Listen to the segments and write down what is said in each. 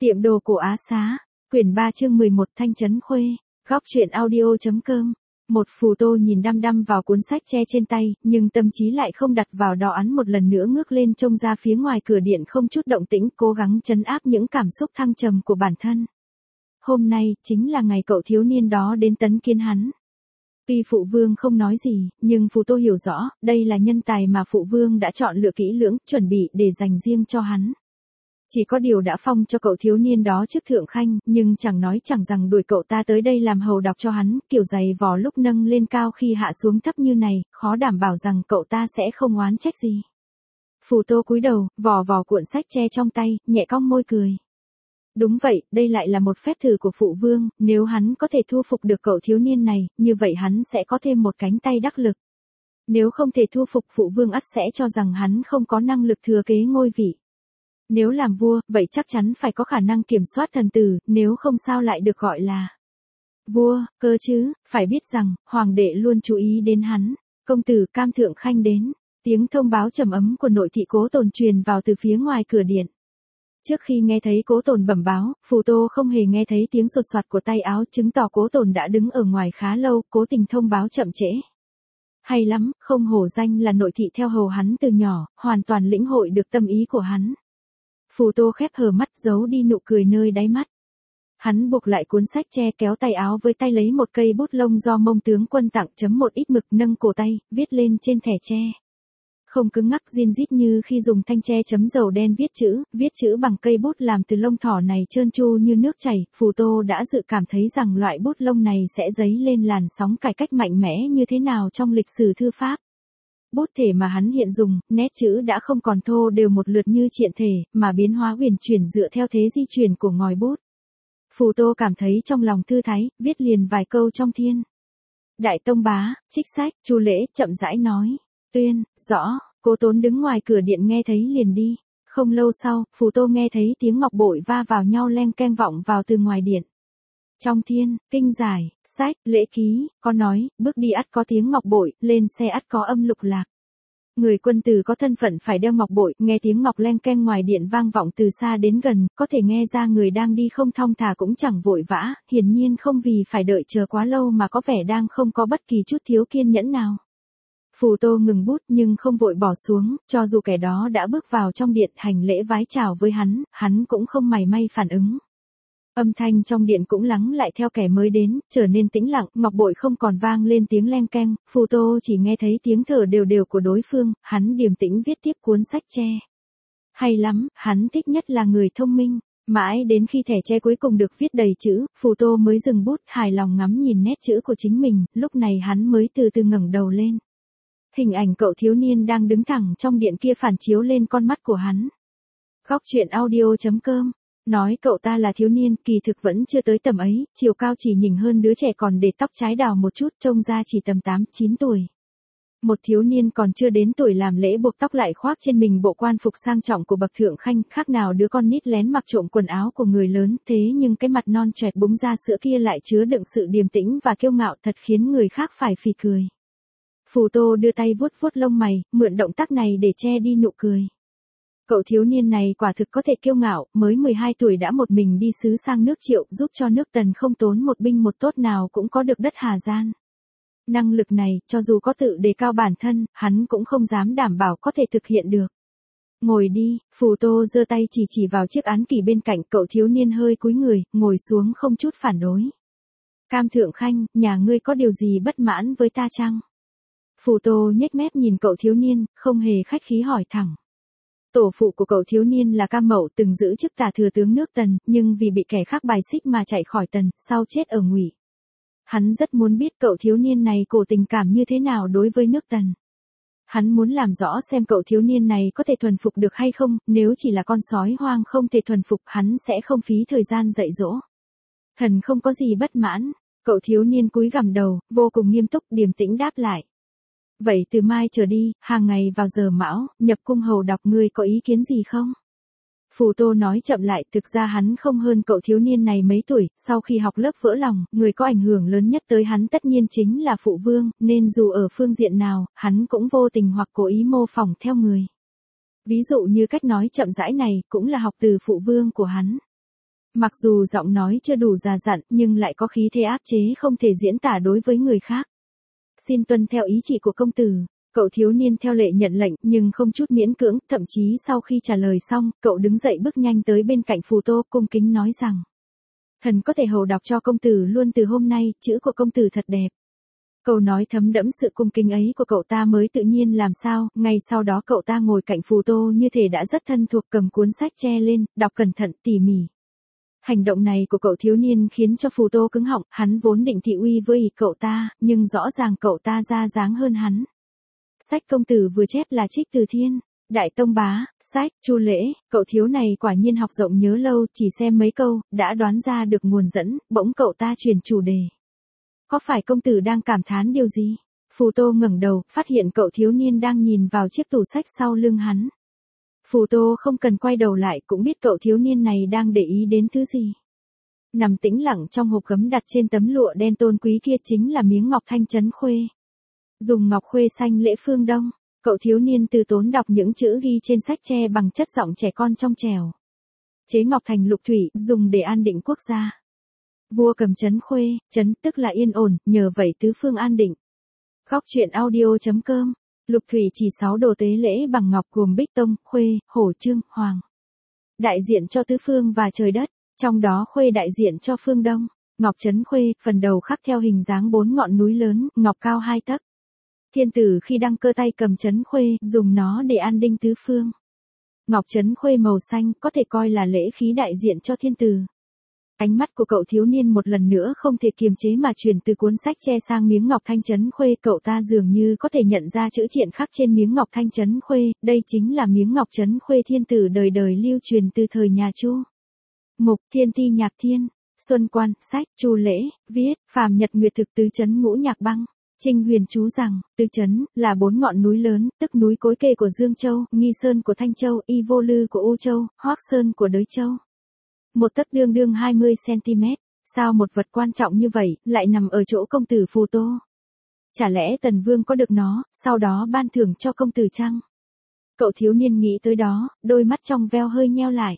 Tiệm đồ cổ Á Xá, quyển 3 chương 11 Thanh Trấn Khuê, góc truyện audio.com. Một Phù Tô nhìn đăm đăm vào cuốn sách che trên tay, nhưng tâm trí lại không đặt vào đó, án một lần nữa ngước lên trông ra phía ngoài cửa điện không chút động tĩnh, cố gắng trấn áp những cảm xúc thăng trầm của bản thân. Hôm nay, chính là ngày cậu thiếu niên đó đến tấn kiến hắn. Tuy Phụ Vương không nói gì, nhưng Phù Tô hiểu rõ, đây là nhân tài mà Phụ Vương đã chọn lựa kỹ lưỡng, chuẩn bị để dành riêng cho hắn. Chỉ có điều đã phong cho cậu thiếu niên đó chức thượng khanh, nhưng chẳng nói chẳng rằng đuổi cậu ta tới đây làm hầu đọc cho hắn, kiểu giày vò lúc nâng lên cao khi hạ xuống thấp như này, khó đảm bảo rằng cậu ta sẽ không oán trách gì. Phù Tô cúi đầu, vò vò cuộn sách che trong tay, nhẹ cong môi cười. Đúng vậy, đây lại là một phép thử của Phụ Vương, nếu hắn có thể thu phục được cậu thiếu niên này, như vậy hắn sẽ có thêm một cánh tay đắc lực. Nếu không thể thu phục, Phụ Vương ắt sẽ cho rằng hắn không có năng lực thừa kế ngôi vị. Nếu làm vua, vậy chắc chắn phải có khả năng kiểm soát thần tử, nếu không sao lại được gọi là vua, cơ chứ, phải biết rằng, hoàng đệ luôn chú ý đến hắn. Công tử Cam thượng khanh đến, tiếng thông báo trầm ấm của nội thị Cố Tồn truyền vào từ phía ngoài cửa điện. Trước khi nghe thấy Cố Tồn bẩm báo, Phù Tô không hề nghe thấy tiếng sột soạt của tay áo, chứng tỏ Cố Tồn đã đứng ở ngoài khá lâu, cố tình thông báo chậm trễ. Hay lắm, không hổ danh là nội thị theo hầu hắn từ nhỏ, hoàn toàn lĩnh hội được tâm ý của hắn. Phù Tô khép hờ mắt, giấu đi nụ cười nơi đáy mắt. Hắn buộc lại cuốn sách che, kéo tay áo với tay, lấy một cây bút lông do Mông tướng quân tặng, chấm một ít mực, nâng cổ tay, viết lên trên thẻ tre. Không cứng ngắc rin rít như khi dùng thanh tre chấm dầu đen viết chữ bằng cây bút làm từ lông thỏ này trơn tru như nước chảy. Phù Tô đã dự cảm thấy rằng loại bút lông này sẽ dấy lên làn sóng cải cách mạnh mẽ như thế nào trong lịch sử thư pháp. Bút thể mà hắn hiện dùng, nét chữ đã không còn thô đều một lượt như triện thể, mà biến hóa huyền chuyển dựa theo thế di chuyển của ngòi bút. Phù Tô cảm thấy trong lòng thư thái, viết liền vài câu trong Thiên Đại Tông Bá, trích sách. Chu Lễ chậm rãi nói, tuyên, rõ. Cố Tốn đứng ngoài cửa điện nghe thấy liền đi. Không lâu sau, Phù Tô nghe thấy tiếng ngọc bội va vào nhau len keng vọng vào từ ngoài điện. Trong Thiên, Kinh Giải, sách, lễ ký, có nói, bước đi ắt có tiếng ngọc bội, lên xe ắt có âm lục lạc. Người quân tử có thân phận phải đeo ngọc bội, nghe tiếng ngọc len keng ngoài điện vang vọng từ xa đến gần, có thể nghe ra người đang đi không thong thả cũng chẳng vội vã, hiển nhiên không vì phải đợi chờ quá lâu mà có vẻ đang không có bất kỳ chút thiếu kiên nhẫn nào. Phù Tô ngừng bút nhưng không vội bỏ xuống, cho dù kẻ đó đã bước vào trong điện hành lễ vái chào với hắn cũng không mảy may phản ứng. Âm thanh trong điện cũng lắng lại theo kẻ mới đến, trở nên tĩnh lặng, ngọc bội không còn vang lên tiếng leng keng, Phù Tô chỉ nghe thấy tiếng thở đều đều của đối phương, hắn điềm tĩnh viết tiếp cuốn sách tre. Hay lắm, hắn thích nhất là người thông minh. Mãi đến khi thẻ tre cuối cùng được viết đầy chữ, Phù Tô mới dừng bút, hài lòng ngắm nhìn nét chữ của chính mình, lúc này hắn mới từ từ ngẩng đầu lên. Hình ảnh cậu thiếu niên đang đứng thẳng trong điện kia phản chiếu lên con mắt của hắn. Góc truyện audio.com. Nói cậu ta là thiếu niên, kỳ thực vẫn chưa tới tầm ấy, chiều cao chỉ nhỉnh hơn đứa trẻ còn để tóc trái đào một chút, trông ra chỉ tầm 8-9 tuổi. Một thiếu niên còn chưa đến tuổi làm lễ buộc tóc lại khoác trên mình bộ quan phục sang trọng của bậc thượng khanh, khác nào đứa con nít lén mặc trộm quần áo của người lớn, thế nhưng cái mặt non choẹt búng ra sữa kia lại chứa đựng sự điềm tĩnh và kiêu ngạo, thật khiến người khác phải phì cười. Phù Tô đưa tay vuốt vuốt lông mày, mượn động tác này để che đi nụ cười. Cậu thiếu niên này quả thực có thể kiêu ngạo, mới 12 tuổi đã một mình đi sứ sang nước Triệu, giúp cho nước Tần không tốn một binh một tốt nào cũng có được đất Hà Gian. Năng lực này, cho dù có tự đề cao bản thân, hắn cũng không dám đảm bảo có thể thực hiện được. Ngồi đi, Phù Tô giơ tay chỉ vào chiếc án kỷ bên cạnh, cậu thiếu niên hơi cúi người, ngồi xuống không chút phản đối. Cam thượng khanh, nhà ngươi có điều gì bất mãn với ta chăng? Phù Tô nhếch mép nhìn cậu thiếu niên, không hề khách khí hỏi thẳng. Tổ phụ của cậu thiếu niên là Cam Mậu, từng giữ chức tả thừa tướng nước Tần, nhưng vì bị kẻ khác bài xích mà chạy khỏi Tần, sau chết ở Ngụy. Hắn rất muốn biết cậu thiếu niên này cổ tình cảm như thế nào đối với nước Tần. Hắn muốn làm rõ xem cậu thiếu niên này có thể thuần phục được hay không, nếu chỉ là con sói hoang không thể thuần phục, hắn sẽ không phí thời gian dạy dỗ. Thần không có gì bất mãn, cậu thiếu niên cúi gằm đầu, vô cùng nghiêm túc điềm tĩnh đáp lại. Vậy từ mai trở đi, hàng ngày vào giờ mão, nhập cung hầu đọc, ngươi có ý kiến gì không? Phù Tô nói chậm lại, thực ra hắn không hơn cậu thiếu niên này mấy tuổi, sau khi học lớp vỡ lòng, người có ảnh hưởng lớn nhất tới hắn tất nhiên chính là Phụ Vương, nên dù ở phương diện nào, hắn cũng vô tình hoặc cố ý mô phỏng theo người. Ví dụ như cách nói chậm rãi này, cũng là học từ Phụ Vương của hắn. Mặc dù giọng nói chưa đủ già dặn nhưng lại có khí thế áp chế không thể diễn tả đối với người khác. Xin tuân theo ý chỉ của công tử. Cậu thiếu niên theo lệ nhận lệnh nhưng không chút miễn cưỡng, thậm chí sau khi trả lời xong, cậu đứng dậy bước nhanh tới bên cạnh Phù Tô cung kính nói rằng. Thần có thể hầu đọc cho công tử luôn từ hôm nay, chữ của công tử thật đẹp. Câu nói thấm đẫm sự cung kính ấy của cậu ta mới tự nhiên làm sao, ngay sau đó cậu ta ngồi cạnh Phù Tô như thể đã rất thân thuộc cầm cuốn sách che lên, đọc cẩn thận tỉ mỉ. Hành động này của cậu thiếu niên khiến cho Phù Tô cứng họng, hắn vốn định thị uy với cậu ta, nhưng rõ ràng cậu ta ra dáng hơn hắn. Sách công tử vừa chép là trích từ Thiên, Đại Tông Bá, sách, Chu Lễ, cậu thiếu này quả nhiên học rộng nhớ lâu, chỉ xem mấy câu, đã đoán ra được nguồn dẫn, bỗng cậu ta chuyển chủ đề. Có phải công tử đang cảm thán điều gì? Phù Tô ngẩng đầu, phát hiện cậu thiếu niên đang nhìn vào chiếc tủ sách sau lưng hắn. Phù Tô không cần quay đầu lại cũng biết cậu thiếu niên này đang để ý đến thứ gì. Nằm tĩnh lặng trong hộp gấm đặt trên tấm lụa đen tôn quý kia chính là miếng ngọc thanh trấn khuê. Dùng ngọc khuê xanh lễ phương đông, cậu thiếu niên từ tốn đọc những chữ ghi trên sách tre bằng chất giọng trẻ con trong trẻo. Chế ngọc thành lục thủy, dùng để an định quốc gia. Vua cầm trấn khuê, trấn tức là yên ổn, nhờ vậy tứ phương an định. Góc truyện audio.com. Lục thủy chỉ 6 đồ tế lễ bằng ngọc gồm bích tông, khuê, hổ trương, hoàng. Đại diện cho tứ phương và trời đất, trong đó khuê đại diện cho phương đông. Ngọc trấn khuê, phần đầu khắc theo hình dáng 4 ngọn núi lớn, ngọc cao 2 tấc. Thiên tử khi đăng cơ tay cầm trấn khuê, dùng nó để an định tứ phương. Ngọc trấn khuê màu xanh có thể coi là lễ khí đại diện cho thiên tử. Ánh mắt của cậu thiếu niên một lần nữa không thể kiềm chế mà chuyển từ cuốn sách che sang miếng ngọc thanh trấn khuê, cậu ta dường như có thể nhận ra chữ triện khắc trên miếng ngọc thanh trấn khuê, đây chính là miếng ngọc trấn khuê thiên tử đời đời lưu truyền từ thời nhà Chu. Mục Thiên Ti Nhạc Thiên, Xuân Quan, sách, Chu Lễ, viết, Phàm Nhật Nguyệt Thực Tứ Trấn Ngũ Nhạc Băng. Trinh Huyền chú rằng, Tứ Trấn là 4 ngọn núi lớn, tức núi Cối Kê của Dương Châu, Nghi Sơn của Thanh Châu, Y Vô Lư của U Châu, Hoác Sơn của Đới Châu. Một tấc đương đương 20 cm, sao một vật quan trọng như vậy lại nằm ở chỗ công tử Phù Tô? Chả lẽ Tần Vương có được nó, sau đó ban thưởng cho công tử chăng? Cậu thiếu niên nghĩ tới đó, đôi mắt trong veo hơi nheo lại.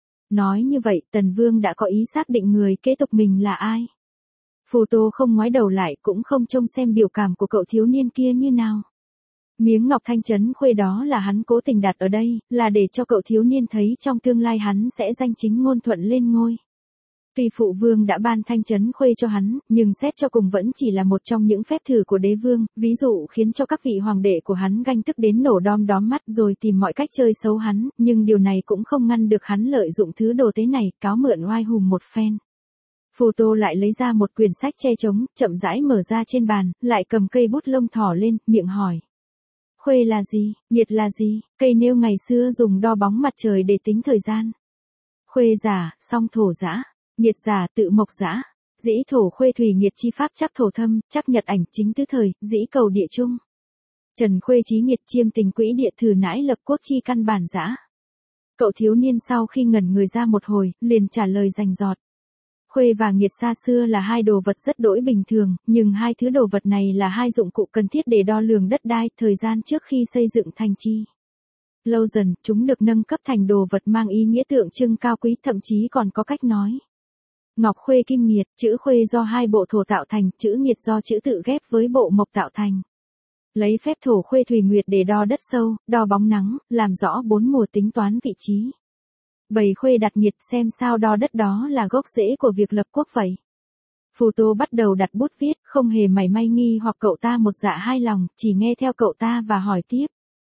Nói như vậy, Tần Vương đã có ý xác định người kế tục mình là ai? Phù Tô không ngoái đầu lại cũng không trông xem biểu cảm của cậu thiếu niên kia như nào. Miếng ngọc thanh trấn khuê đó là hắn cố tình đặt ở đây, là để cho cậu thiếu niên thấy trong tương lai hắn sẽ danh chính ngôn thuận lên ngôi. Tuy phụ vương đã ban thanh trấn khuê cho hắn, nhưng xét cho cùng vẫn chỉ là một trong những phép thử của đế vương, ví dụ khiến cho các vị hoàng đệ của hắn ganh tức đến nổ đom đóm mắt rồi tìm mọi cách chơi xấu hắn, nhưng điều này cũng không ngăn được hắn lợi dụng thứ đồ tế này, cáo mượn oai hùng một phen. Phù Tô lại lấy ra một quyển sách che trống, chậm rãi mở ra trên bàn, lại cầm cây bút lông thỏ lên, miệng hỏi. Khuê là gì, nhiệt là gì, cây nêu ngày xưa dùng đo bóng mặt trời để tính thời gian. Khuê giả, song thổ giã, nhiệt giả tự mộc giã, dĩ thổ khuê thủy nhiệt chi pháp chắc thổ thâm, chắc nhật ảnh chính tứ thời, dĩ cầu địa trung. Trần khuê chí nhiệt chiêm tình quỹ địa thử nãi lập quốc chi căn bản giã. Cậu thiếu niên sau khi ngẩn người ra một hồi, liền trả lời rành rọt. Khuê và nhiệt xa xưa là hai đồ vật rất đỗi bình thường, nhưng hai thứ đồ vật này là hai dụng cụ cần thiết để đo lường đất đai, thời gian trước khi xây dựng thành trì. Lâu dần, chúng được nâng cấp thành đồ vật mang ý nghĩa tượng trưng cao quý, thậm chí còn có cách nói. Ngọc khuê kim nhiệt, chữ khuê do hai bộ thổ tạo thành, chữ nhiệt do chữ tự ghép với bộ mộc tạo thành. Lấy phép thổ khuê thủy nguyệt để đo đất sâu, đo bóng nắng, làm rõ 4 mùa tính toán vị trí. Bầy khuê đặt nhiệt xem sao đo đất đó là gốc rễ của việc lập quốc vậy. Phù Tô bắt đầu đặt bút viết, không hề mảy may nghi hoặc cậu ta một dạ hai lòng, chỉ nghe theo cậu ta và hỏi tiếp.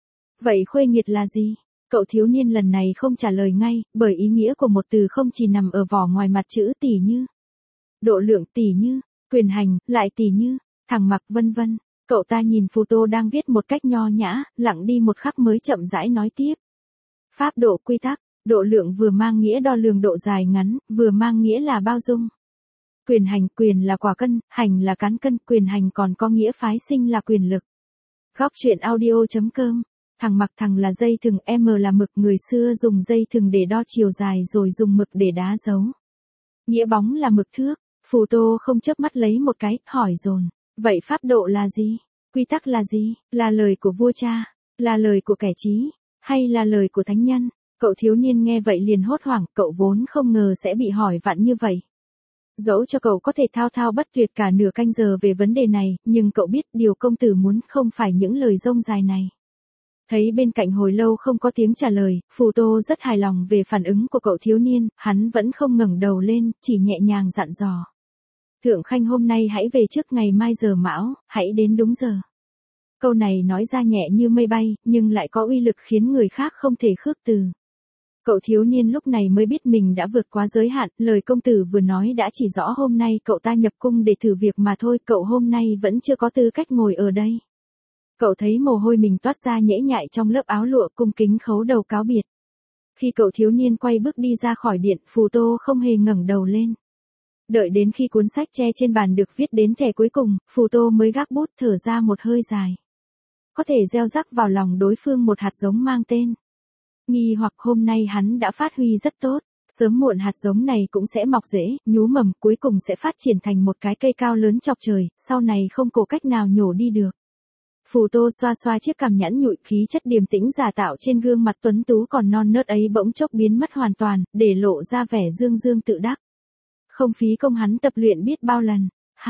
Vậy khuê nhiệt là gì? Cậu thiếu niên lần này không trả lời ngay, bởi ý nghĩa của một từ không chỉ nằm ở vỏ ngoài mặt chữ tỷ như. Độ lượng tỷ như, quyền hành, lại tỷ như, thẳng mặc vân vân. Cậu ta nhìn Phù Tô đang viết một cách nho nhã, lặng đi một khắc mới chậm rãi nói tiếp. Pháp độ quy tắc. Độ lượng vừa mang nghĩa đo lường độ dài ngắn, vừa mang nghĩa là bao dung. Quyền hành, quyền là quả cân, hành là cán cân, quyền hành còn có nghĩa phái sinh là quyền lực. Góc truyện audio.com. Thằng mặc thằng là dây thừng, M là mực, người xưa dùng dây thừng để đo chiều dài rồi dùng mực để đá dấu. Nghĩa bóng là mực thước. Phù Tô không chớp mắt lấy một cái, hỏi dồn. Vậy pháp độ là gì? Quy tắc là gì? Là lời của vua cha? Là lời của kẻ trí? Hay là lời của thánh nhân? Cậu thiếu niên nghe vậy liền hốt hoảng, cậu vốn không ngờ sẽ bị hỏi vặn như vậy. Dẫu cho cậu có thể thao thao bất tuyệt cả nửa canh giờ về vấn đề này, nhưng cậu biết điều công tử muốn không phải những lời rông dài này. Thấy bên cạnh hồi lâu không có tiếng trả lời, Phù Tô rất hài lòng về phản ứng của cậu thiếu niên, hắn vẫn không ngẩng đầu lên, chỉ nhẹ nhàng dặn dò. Thượng Khanh hôm nay hãy về trước, ngày mai giờ mão, hãy đến đúng giờ. Câu này nói ra nhẹ như mây bay, nhưng lại có uy lực khiến người khác không thể khước từ. Cậu thiếu niên lúc này mới biết mình đã vượt quá giới hạn, lời công tử vừa nói đã chỉ rõ hôm nay cậu ta nhập cung để thử việc mà thôi, cậu hôm nay vẫn chưa có tư cách ngồi ở đây. Cậu thấy mồ hôi mình toát ra nhễ nhại trong lớp áo lụa, cung kính khấu đầu cáo biệt. Khi cậu thiếu niên quay bước đi ra khỏi điện, Phù Tô không hề ngẩng đầu lên. Đợi đến khi cuốn sách tre trên bàn được viết đến thẻ cuối cùng, Phù Tô mới gác bút thở ra một hơi dài. Có thể gieo rắc vào lòng đối phương một hạt giống mang tên nghi hoặc, hôm nay hắn đã phát huy rất tốt, sớm muộn hạt giống này cũng sẽ mọc rễ, nhú mầm, cuối cùng sẽ phát triển thành một cái cây cao lớn chọc trời, sau này không có cách nào nhổ đi được. Phù Tô xoa xoa chiếc cằm nhẵn nhụi, khí chất điềm tĩnh giả tạo trên gương mặt tuấn tú còn non nớt ấy bỗng chốc biến mất hoàn toàn, để lộ ra vẻ dương dương tự đắc. Không phí công hắn tập luyện biết bao lần.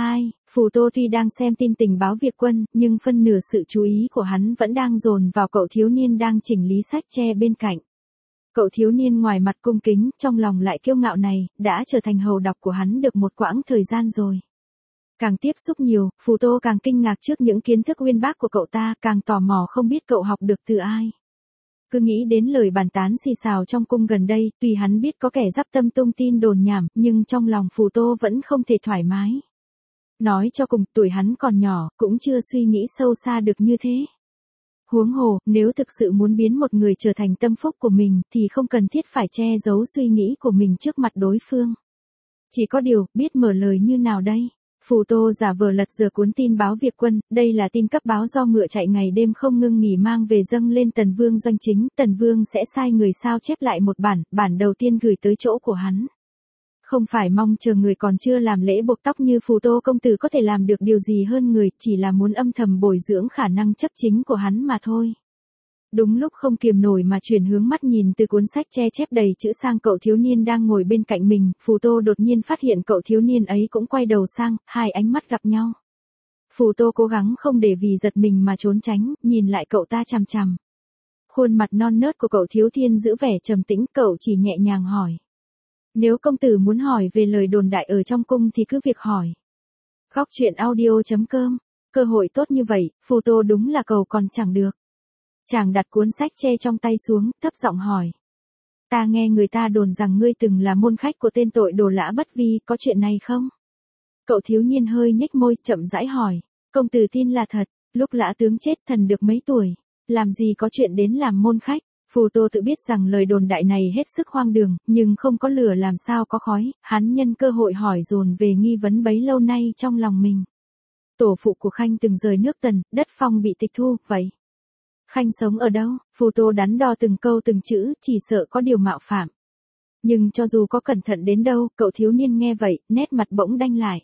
Phù Tô tuy đang xem tin tình báo Việt quân, nhưng phân nửa sự chú ý của hắn vẫn đang dồn vào cậu thiếu niên đang chỉnh lý sách tre bên cạnh. Cậu thiếu niên ngoài mặt cung kính, trong lòng lại kiêu ngạo này, đã trở thành hầu đọc của hắn được một quãng thời gian rồi. Càng tiếp xúc nhiều, Phù Tô càng kinh ngạc trước những kiến thức uyên bác của cậu ta, càng tò mò không biết cậu học được từ ai. Cứ nghĩ đến lời bàn tán xì xào trong cung gần đây, tuy hắn biết có kẻ dắp tâm tung tin đồn nhảm, nhưng trong lòng Phù Tô vẫn không thể thoải mái. Nói cho cùng, tuổi hắn còn nhỏ, cũng chưa suy nghĩ sâu xa được như thế. Huống hồ, nếu thực sự muốn biến một người trở thành tâm phúc của mình, thì không cần thiết phải che giấu suy nghĩ của mình trước mặt đối phương. Chỉ có điều, biết mở lời như nào đây? Phù Tô giả vờ lật dở cuốn tin báo Việt quân, đây là tin cấp báo do ngựa chạy ngày đêm không ngưng nghỉ mang về dâng lên Tần Vương doanh chính, Tần Vương sẽ sai người sao chép lại một bản đầu tiên gửi tới chỗ của hắn. Không phải mong chờ người còn chưa làm lễ buộc tóc như Phù Tô công tử có thể làm được điều gì hơn người, chỉ là muốn âm thầm bồi dưỡng khả năng chấp chính của hắn mà thôi. Đúng lúc không kiềm nổi mà chuyển hướng mắt nhìn từ cuốn sách che chép đầy chữ sang cậu thiếu niên đang ngồi bên cạnh mình, Phù Tô đột nhiên phát hiện cậu thiếu niên ấy cũng quay đầu sang, hai ánh mắt gặp nhau. Phù Tô cố gắng không để vì giật mình mà trốn tránh, nhìn lại cậu ta chằm chằm. Khuôn mặt non nớt của cậu thiếu thiên giữ vẻ trầm tĩnh, cậu chỉ nhẹ nhàng hỏi. Nếu công tử muốn hỏi về lời đồn đại ở trong cung thì cứ việc hỏi. Góc truyện audio.com, cơ hội tốt như vậy, Phù Tô đúng là cầu còn chẳng được. Chàng đặt cuốn sách tre trong tay xuống, thấp giọng hỏi. Ta nghe người ta đồn rằng ngươi từng là môn khách của tên tội đồ Lã Bất Vi, có chuyện này không? Cậu thiếu niên hơi nhếch môi, chậm rãi hỏi. Công tử tin là thật, lúc Lã tướng chết thần được mấy tuổi, làm gì có chuyện đến làm môn khách. Phù Tô tự biết rằng lời đồn đại này hết sức hoang đường, nhưng không có lửa làm sao có khói, hắn nhân cơ hội hỏi dồn về nghi vấn bấy lâu nay trong lòng mình. Tổ phụ của Khanh từng rời nước Tần, đất Phong bị tịch thu, vậy Khanh sống ở đâu? Phù Tô đắn đo từng câu từng chữ, chỉ sợ có điều mạo phạm. Nhưng cho dù có cẩn thận đến đâu, cậu thiếu niên nghe vậy, nét mặt bỗng đanh lại.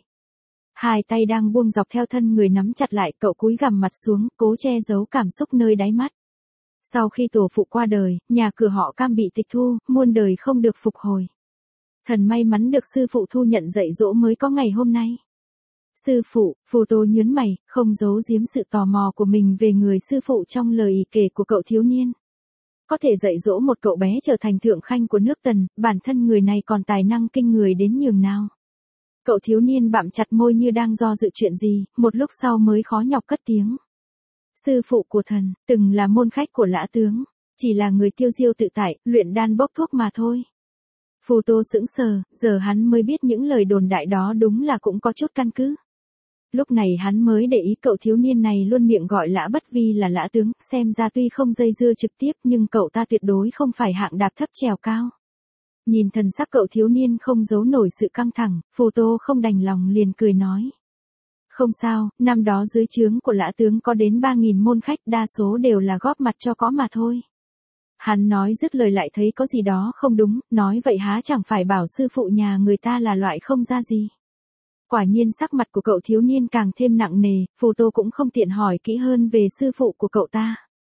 Hai tay đang buông dọc theo thân người nắm chặt lại, cậu cúi gằm mặt xuống, cố che giấu cảm xúc nơi đáy mắt. Sau khi tổ phụ qua đời, nhà cửa họ Cam bị tịch thu, muôn đời không được phục hồi. Thần may mắn được sư phụ thu nhận dạy dỗ mới có ngày hôm nay. Sư phụ, Phù Tô nhớn mày, không giấu giếm sự tò mò của mình về người sư phụ trong lời kể của cậu thiếu niên. Có thể dạy dỗ một cậu bé trở thành thượng khanh của nước Tần, bản thân người này còn tài năng kinh người đến nhường nào. Cậu thiếu niên bặm chặt môi như đang do dự chuyện gì, một lúc sau mới khó nhọc cất tiếng. Sư phụ của thần, từng là môn khách của Lã tướng, chỉ là người tiêu diêu tự tại, luyện đan bốc thuốc mà thôi. Phù Tô sững sờ, giờ hắn mới biết những lời đồn đại đó đúng là cũng có chút căn cứ. Lúc này hắn mới để ý cậu thiếu niên này luôn miệng gọi Lã Bất Vi là Lã tướng, xem ra tuy không dây dưa trực tiếp nhưng cậu ta tuyệt đối không phải hạng đạp thấp trèo cao. Nhìn thần sắc cậu thiếu niên không giấu nổi sự căng thẳng, Phù Tô không đành lòng liền cười nói. Không sao, năm đó dưới trướng của Lã tướng có đến 3.000 môn khách, đa số đều là góp mặt cho có mà thôi. Hắn nói dứt lời lại thấy có gì đó không đúng, nói vậy há chẳng phải bảo sư phụ nhà người ta là loại không ra gì. Quả nhiên sắc mặt của cậu thiếu niên càng thêm nặng nề, Phù Tô cũng không tiện hỏi kỹ hơn về sư phụ của cậu ta.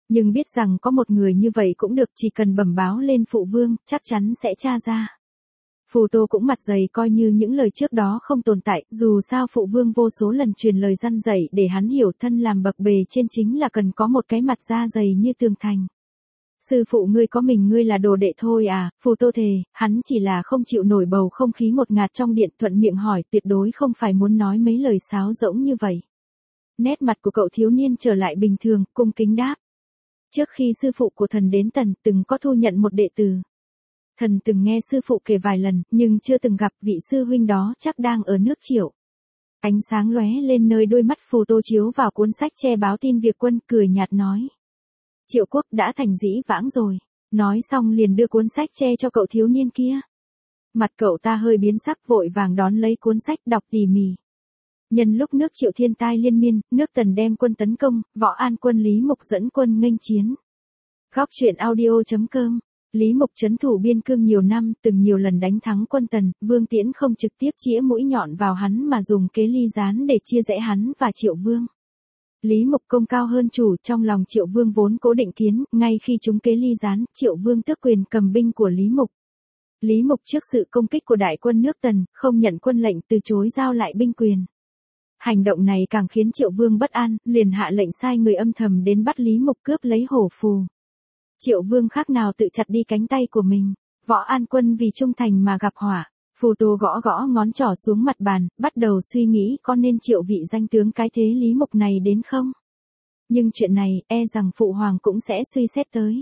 Nhưng biết rằng có một người như vậy cũng được, chỉ cần bẩm báo lên phụ vương, chắc chắn sẽ tra ra. Phù Tô cũng mặt dày coi như những lời trước đó không tồn tại, dù sao phụ vương vô số lần truyền lời răn dạy để hắn hiểu thân làm bậc bề trên chính là cần có một cái mặt da dày như tường thành. Sư phụ ngươi có mình ngươi là đồ đệ thôi à, Phù Tô thề, hắn chỉ là không chịu nổi bầu không khí ngột ngạt trong điện, thuận miệng hỏi, tuyệt đối không phải muốn nói mấy lời sáo rỗng như vậy. Nét mặt của cậu thiếu niên trở lại bình thường, cung kính đáp. Trước khi sư phụ của thần đến Tần từng có thu nhận một đệ tử. Thần từng nghe sư phụ kể vài lần, nhưng chưa từng gặp vị sư huynh đó, chắc đang ở nước Triệu. Ánh sáng lóe lên nơi đôi mắt Phù Tô chiếu vào cuốn sách che báo tin việc quân, cười nhạt nói. Triệu quốc đã thành dĩ vãng rồi. Nói xong liền đưa cuốn sách che cho cậu thiếu niên kia. Mặt cậu ta hơi biến sắc, vội vàng đón lấy cuốn sách đọc tỉ mỉ. Nhân lúc nước Triệu thiên tai liên miên, nước Tần đem quân tấn công, Võ An quân Lý Mục dẫn quân nghênh chiến. Góc truyện audio.com. Lý Mục trấn thủ biên cương nhiều năm, từng nhiều lần đánh thắng quân Tần, Vương Tiễn không trực tiếp chĩa mũi nhọn vào hắn mà dùng kế ly gián để chia rẽ hắn và Triệu Vương. Lý Mục công cao hơn chủ, trong lòng Triệu Vương vốn cố định kiến, ngay khi chúng kế ly gián, Triệu Vương tước quyền cầm binh của Lý Mục. Lý Mục trước sự công kích của đại quân nước Tần, không nhận quân lệnh, từ chối giao lại binh quyền. Hành động này càng khiến Triệu Vương bất an, liền hạ lệnh sai người âm thầm đến bắt Lý Mục cướp lấy hổ phù. Triệu Vương khác nào tự chặt đi cánh tay của mình. Võ An quân vì trung thành mà gặp họa. Phù Tô gõ gõ ngón trỏ xuống mặt bàn, bắt đầu suy nghĩ có nên triệu vị danh tướng cái thế Lý Mục này đến không. Nhưng chuyện này, e rằng phụ hoàng cũng sẽ suy xét tới.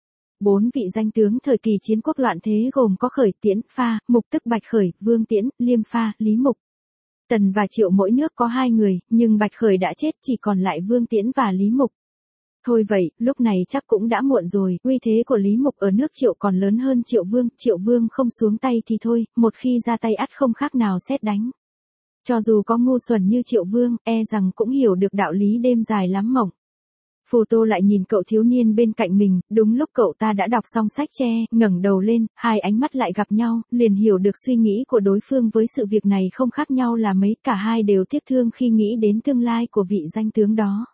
4 vị danh tướng thời kỳ chiến quốc loạn thế gồm có Khởi, Tiễn, Pha, Mục tức Bạch Khởi, Vương Tiễn, Liêm Pha, Lý Mục. Tần và Triệu mỗi nước có 2 người, nhưng Bạch Khởi đã chết, chỉ còn lại Vương Tiễn và Lý Mục. Thôi vậy, lúc này chắc cũng đã muộn rồi, uy thế của Lý Mục ở nước Triệu còn lớn hơn Triệu Vương không xuống tay thì thôi, một khi ra tay ắt không khác nào sét đánh. Cho dù có ngu xuẩn như Triệu Vương, e rằng cũng hiểu được đạo lý đêm dài lắm mộng. Phù Tô lại nhìn cậu thiếu niên bên cạnh mình, đúng lúc cậu ta đã đọc xong sách tre, ngẩng đầu lên, hai ánh mắt lại gặp nhau, liền hiểu được suy nghĩ của đối phương với sự việc này không khác nhau là mấy, cả hai đều tiếc thương khi nghĩ đến tương lai của vị danh tướng đó.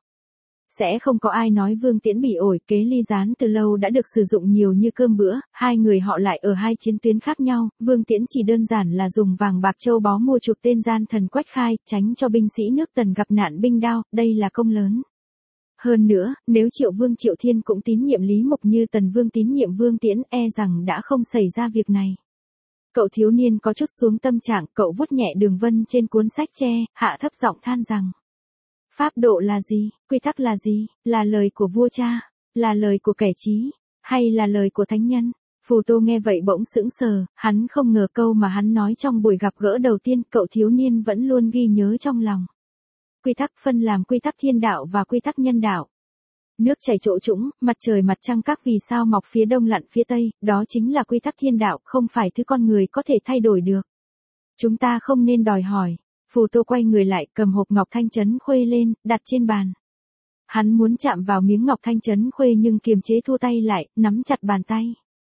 Sẽ không có ai nói Vương Tiễn bị ổi, kế ly gián từ lâu đã được sử dụng nhiều như cơm bữa, hai người họ lại ở hai chiến tuyến khác nhau, Vương Tiễn chỉ đơn giản là dùng vàng bạc châu báu mua chuộc tên gian thần Quách Khai, tránh cho binh sĩ nước Tần gặp nạn binh đao, đây là công lớn. Hơn nữa, nếu Triệu Vương Triệu Thiên cũng tín nhiệm Lý Mục như Tần Vương tín nhiệm Vương Tiễn, e rằng đã không xảy ra việc này. Cậu thiếu niên có chút xuống tâm trạng, cậu vuốt nhẹ đường vân trên cuốn sách tre, hạ thấp giọng than rằng. Pháp độ là gì, quy tắc là gì, là lời của vua cha, là lời của kẻ trí, hay là lời của thánh nhân? Phù Tô nghe vậy bỗng sững sờ, hắn không ngờ câu mà hắn nói trong buổi gặp gỡ đầu tiên, cậu thiếu niên vẫn luôn ghi nhớ trong lòng. Quy tắc phân làm quy tắc thiên đạo và quy tắc nhân đạo. Nước chảy chỗ trũng, mặt trời mặt trăng các vì sao mọc phía đông lặn phía tây, đó chính là quy tắc thiên đạo, không phải thứ con người có thể thay đổi được. Chúng ta không nên đòi hỏi. Phù Tô quay người lại, cầm hộp ngọc thanh trấn khuê lên, đặt trên bàn. Hắn muốn chạm vào miếng ngọc thanh trấn khuê nhưng kiềm chế thu tay lại, nắm chặt bàn tay.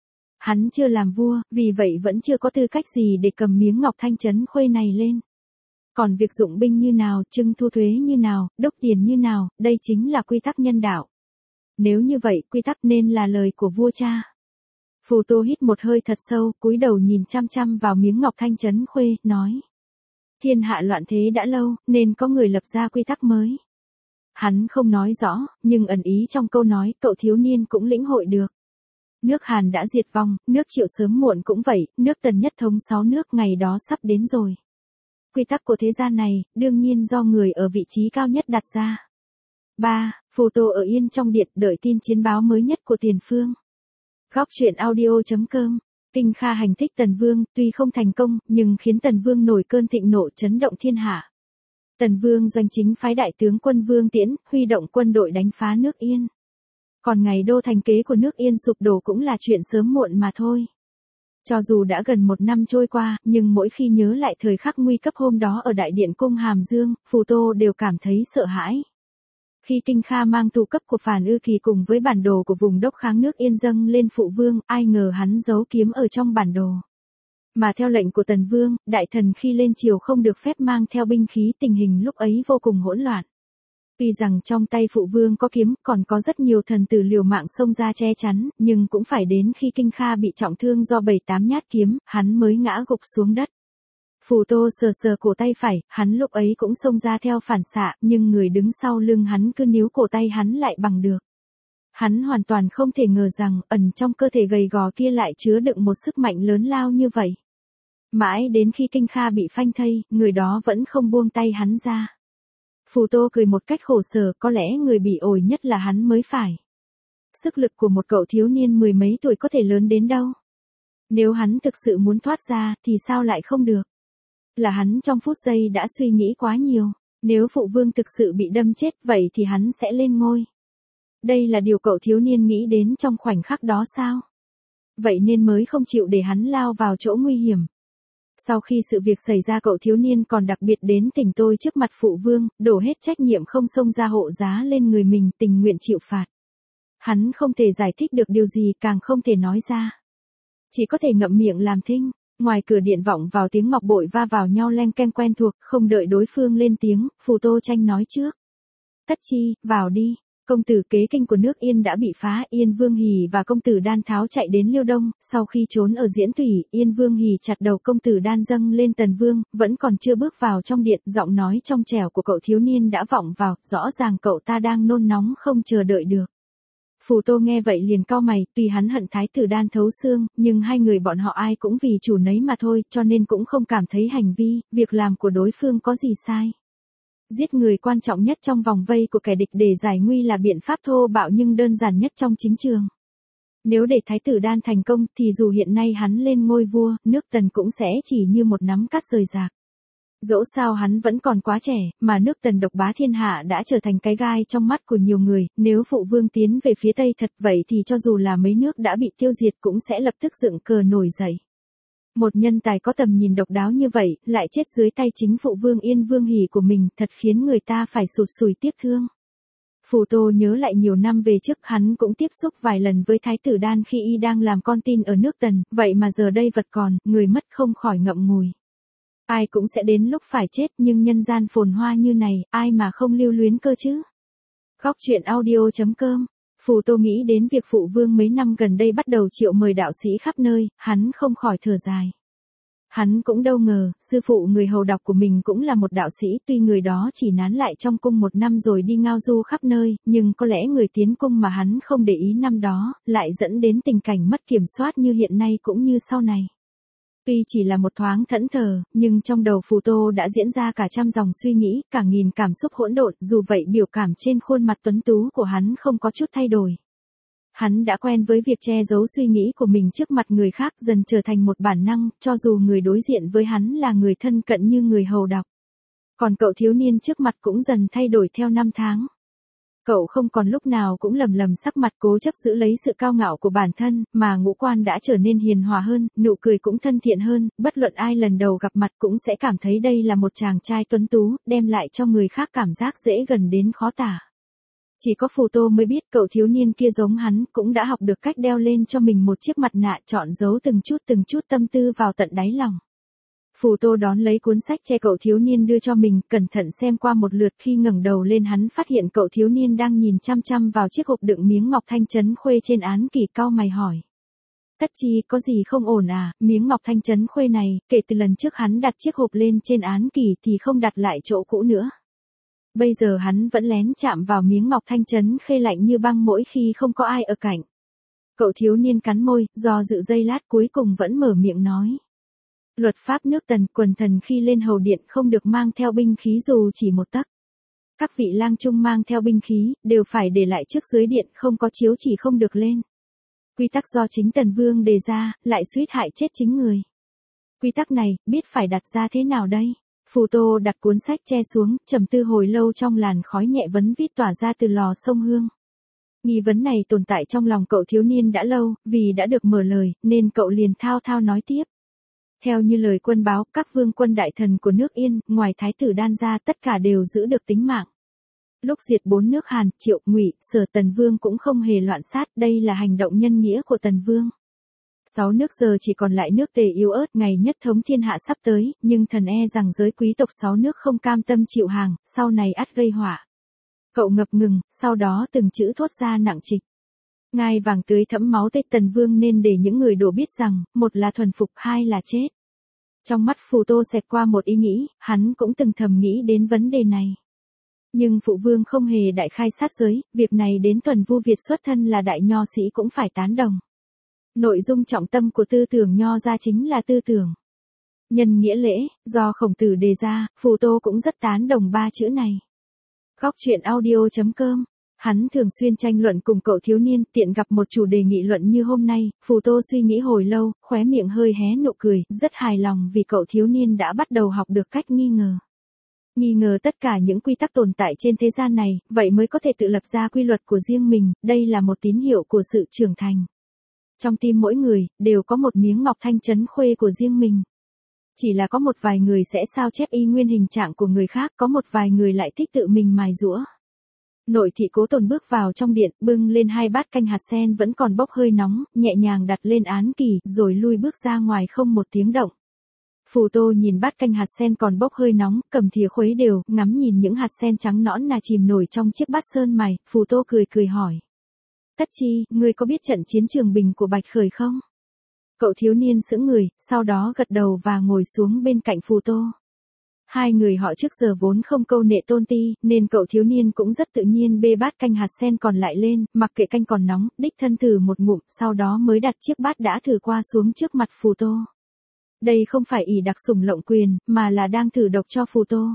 Hắn chưa làm vua, vì vậy vẫn chưa có tư cách gì để cầm miếng ngọc thanh trấn khuê này lên. Còn việc dụng binh như nào, trưng thu thuế như nào, đốc tiền như nào, đây chính là quy tắc nhân đạo. Nếu như vậy, quy tắc nên là lời của vua cha. Phù Tô hít một hơi thật sâu, cúi đầu nhìn chăm chăm vào miếng ngọc thanh trấn khuê, nói. Thiên hạ loạn thế đã lâu, nên có người lập ra quy tắc mới. Hắn không nói rõ, nhưng ẩn ý trong câu nói, cậu thiếu niên cũng lĩnh hội được. Nước Hàn đã diệt vong, nước Triệu sớm muộn cũng vậy, nước Tần nhất thống 6 nước ngày đó sắp đến rồi. Quy tắc của thế gian này, đương nhiên do người ở vị trí cao nhất đặt ra. 3. Phù Tô ở yên trong điện đợi tin chiến báo mới nhất của Tiền Phương. Góc truyện audio.com. Kinh Kha hành thích Tần Vương, tuy không thành công, nhưng khiến Tần Vương nổi cơn thịnh nộ chấn động thiên hạ. Tần Vương doanh chính phái đại tướng quân Vương Tiễn, huy động quân đội đánh phá nước Yên. Còn ngày đô thành kế của nước Yên sụp đổ cũng là chuyện sớm muộn mà thôi. Cho dù đã gần 1 năm trôi qua, nhưng mỗi khi nhớ lại thời khắc nguy cấp hôm đó ở đại điện cung Hàm Dương, Phù Tô đều cảm thấy sợ hãi. Khi Kinh Kha mang tù cấp của Phàn Ư Kỳ cùng với bản đồ của vùng đốc kháng nước Yên dâng lên phụ vương, ai ngờ hắn giấu kiếm ở trong bản đồ. Mà theo lệnh của Tần Vương, đại thần khi lên triều không được phép mang theo binh khí, tình hình lúc ấy vô cùng hỗn loạn. Tuy rằng trong tay phụ vương có kiếm, còn có rất nhiều thần tử liều mạng xông ra che chắn, nhưng cũng phải đến khi Kinh Kha bị trọng thương do 7-8 nhát kiếm, hắn mới ngã gục xuống đất. Phù Tô sờ sờ cổ tay phải, hắn lúc ấy cũng xông ra theo phản xạ, nhưng người đứng sau lưng hắn cứ níu cổ tay hắn lại bằng được. Hắn hoàn toàn không thể ngờ rằng, ẩn trong cơ thể gầy gò kia lại chứa đựng một sức mạnh lớn lao như vậy. Mãi đến khi Kinh Kha bị phanh thây, người đó vẫn không buông tay hắn ra. Phù Tô cười một cách khổ sở, có lẽ người bị ổi nhất là hắn mới phải. Sức lực của một cậu thiếu niên mười mấy tuổi có thể lớn đến đâu. Nếu hắn thực sự muốn thoát ra, thì sao lại không được? Là hắn trong phút giây đã suy nghĩ quá nhiều. Nếu phụ vương thực sự bị đâm chết, vậy thì hắn sẽ lên ngôi. Đây là điều cậu thiếu niên nghĩ đến trong khoảnh khắc đó sao? Vậy nên mới không chịu để hắn lao vào chỗ nguy hiểm. Sau khi sự việc xảy ra, cậu thiếu niên còn đặc biệt đến thỉnh tôi trước mặt phụ vương, đổ hết trách nhiệm không xông ra hộ giá lên người mình, tình nguyện chịu phạt. Hắn không thể giải thích được điều gì, càng không thể nói ra. Chỉ có thể ngậm miệng làm thinh. Ngoài cửa điện vọng vào tiếng ngọc bội va vào nhau len keng quen thuộc, không đợi đối phương lên tiếng, Phù Tô tranh nói trước. Tất Chi, vào đi. Công tử kế kinh của nước Yên đã bị phá, Yên Vương Hỉ và công tử Đan tháo chạy đến Liêu Đông, sau khi trốn ở Diễn Thủy, Yên Vương Hỉ chặt đầu công tử Đan dâng lên Tần Vương, vẫn còn chưa bước vào trong điện, giọng nói trong trẻo của cậu thiếu niên đã vọng vào, rõ ràng cậu ta đang nôn nóng không chờ đợi được. Phù Tô nghe vậy liền cau mày, tuy hắn hận Thái tử Đan thấu xương, nhưng hai người bọn họ ai cũng vì chủ nấy mà thôi, cho nên cũng không cảm thấy hành vi, việc làm của đối phương có gì sai. Giết người quan trọng nhất trong vòng vây của kẻ địch để giải nguy là biện pháp thô bạo nhưng đơn giản nhất trong chính trường. Nếu để Thái tử Đan thành công thì dù hiện nay hắn lên ngôi vua, nước Tần cũng sẽ chỉ như một nắm cát rời rạc. Dẫu sao hắn vẫn còn quá trẻ, mà nước Tần độc bá thiên hạ đã trở thành cái gai trong mắt của nhiều người, nếu phụ vương tiến về phía Tây thật vậy thì cho dù là mấy nước đã bị tiêu diệt cũng sẽ lập tức dựng cờ nổi dậy. Một nhân tài có tầm nhìn độc đáo như vậy, lại chết dưới tay chính phụ vương Yên Vương Hỉ của mình, thật khiến người ta phải sụt sùi tiếc thương. Phù Tô nhớ lại nhiều năm về trước hắn cũng tiếp xúc vài lần với Thái tử Đan khi y đang làm con tin ở nước Tần, vậy mà giờ đây vật còn, người mất không khỏi ngậm ngùi. Ai cũng sẽ đến lúc phải chết, nhưng nhân gian phồn hoa như này, ai mà không lưu luyến cơ chứ? Góc truyện audio.com. Phù Tô nghĩ đến việc phụ vương mấy năm gần đây bắt đầu triệu mời đạo sĩ khắp nơi, hắn không khỏi thở dài. Hắn cũng đâu ngờ, sư phụ người hầu đọc của mình cũng là một đạo sĩ, tuy người đó chỉ nán lại trong cung 1 năm rồi đi ngao du khắp nơi, nhưng có lẽ người tiến cung mà hắn không để ý năm đó, lại dẫn đến tình cảnh mất kiểm soát như hiện nay cũng như sau này. Tuy chỉ là một thoáng thẫn thờ, nhưng trong đầu Phù Tô đã diễn ra cả trăm dòng suy nghĩ, cả nghìn cảm xúc hỗn độn, dù vậy biểu cảm trên khuôn mặt tuấn tú của hắn không có chút thay đổi. Hắn đã quen với việc che giấu suy nghĩ của mình trước mặt người khác, dần trở thành một bản năng, cho dù người đối diện với hắn là người thân cận như người hầu đọc. Còn cậu thiếu niên trước mặt cũng dần thay đổi theo năm tháng. Cậu không còn lúc nào cũng lầm lầm sắc mặt cố chấp giữ lấy sự cao ngạo của bản thân, mà ngũ quan đã trở nên hiền hòa hơn, nụ cười cũng thân thiện hơn, bất luận ai lần đầu gặp mặt cũng sẽ cảm thấy đây là một chàng trai tuấn tú, đem lại cho người khác cảm giác dễ gần đến khó tả. Chỉ có Phù Tô mới biết cậu thiếu niên kia giống hắn, cũng đã học được cách đeo lên cho mình một chiếc mặt nạ, chọn giấu từng chút tâm tư vào tận đáy lòng. Phù Tô đón lấy cuốn sách che cậu thiếu niên đưa cho mình, cẩn thận xem qua một lượt, khi ngẩng đầu lên hắn phát hiện cậu thiếu niên đang nhìn chăm chăm vào chiếc hộp đựng miếng ngọc thanh chấn khuê trên án kỷ, cau mày hỏi. Tất Chi, có gì không ổn à? Miếng ngọc thanh chấn khuê này, kể từ lần trước hắn đặt chiếc hộp lên trên án kỷ thì không đặt lại chỗ cũ nữa. Bây giờ hắn vẫn lén chạm vào miếng ngọc thanh chấn khê lạnh như băng mỗi khi không có ai ở cạnh. Cậu thiếu niên cắn môi, do dự giây lát cuối cùng vẫn mở miệng nói. Luật pháp nước Tần, quần thần khi lên hầu điện không được mang theo binh khí dù chỉ một tấc. Các vị lang trung mang theo binh khí, đều phải để lại trước dưới điện, không có chiếu chỉ không được lên. Quy tắc do chính Tần Vương đề ra, lại suýt hại chết chính người. Quy tắc này, biết phải đặt ra thế nào đây? Phù Tô đặt cuốn sách che xuống, trầm tư hồi lâu trong làn khói nhẹ vấn vít tỏa ra từ lò sông hương. Nghi vấn này tồn tại trong lòng cậu thiếu niên đã lâu, vì đã được mở lời, nên cậu liền thao thao nói tiếp. Theo như lời quân báo, các vương quân đại thần của nước Yên, ngoài Thái tử Đan ra tất cả đều giữ được tính mạng. Lúc diệt 4 nước Hàn, Triệu, Ngụy, Sở, Tần Vương cũng không hề loạn sát, đây là hành động nhân nghĩa của Tần Vương. 6 nước giờ chỉ còn lại nước Tề yếu ớt, ngày nhất thống thiên hạ sắp tới, nhưng thần e rằng giới quý tộc 6 nước không cam tâm chịu hàng, sau này ắt gây họa. Cậu ngập ngừng, sau đó từng chữ thốt ra nặng trịch. Ngai vàng tưới thẫm máu Tây Tần Vương nên để những người đổ biết rằng, một là thuần phục, hai là chết. Trong mắt Phù Tô xẹt qua một ý nghĩ, hắn cũng từng thầm nghĩ đến vấn đề này. Nhưng phụ vương không hề đại khai sát giới, việc này đến Tuần Vu Việt xuất thân là đại nho sĩ cũng phải tán đồng. Nội dung trọng tâm của tư tưởng nho gia chính là tư tưởng nhân nghĩa lễ, do Khổng Tử đề ra, Phù Tô cũng rất tán đồng ba chữ này. Góc truyện audio.com. Hắn thường xuyên tranh luận cùng cậu thiếu niên, tiện gặp một chủ đề nghị luận như hôm nay, Phù Tô suy nghĩ hồi lâu, khóe miệng hơi hé nụ cười, rất hài lòng vì cậu thiếu niên đã bắt đầu học được cách nghi ngờ. Nghi ngờ tất cả những quy tắc tồn tại trên thế gian này, vậy mới có thể tự lập ra quy luật của riêng mình, đây là một tín hiệu của sự trưởng thành. Trong tim mỗi người, đều có một miếng ngọc thanh trấn khuê của riêng mình. Chỉ là có một vài người sẽ sao chép y nguyên hình trạng của người khác, có một vài người lại thích tự mình mài giũa. Nội thị Cố Tồn bước vào trong điện, bưng lên 2 bát canh hạt sen vẫn còn bốc hơi nóng, nhẹ nhàng đặt lên án kỳ, rồi lui bước ra ngoài không một tiếng động. Phù Tô nhìn bát canh hạt sen còn bốc hơi nóng, cầm thìa khuấy đều, ngắm nhìn những hạt sen trắng nõn nà chìm nổi trong chiếc bát sơn mài, Phù Tô cười cười hỏi. Tất Chi, ngươi có biết trận chiến Trường Bình của Bạch Khởi không? Cậu thiếu niên sững người, sau đó gật đầu và ngồi xuống bên cạnh Phù Tô. Hai người họ trước giờ vốn không câu nệ tôn ti, nên cậu thiếu niên cũng rất tự nhiên bê bát canh hạt sen còn lại lên, mặc kệ canh còn nóng, đích thân thử một ngụm, sau đó mới đặt chiếc bát đã thử qua xuống trước mặt Phù Tô. Đây không phải ỷ đặc sủng lộng quyền, mà là đang thử độc cho Phù Tô.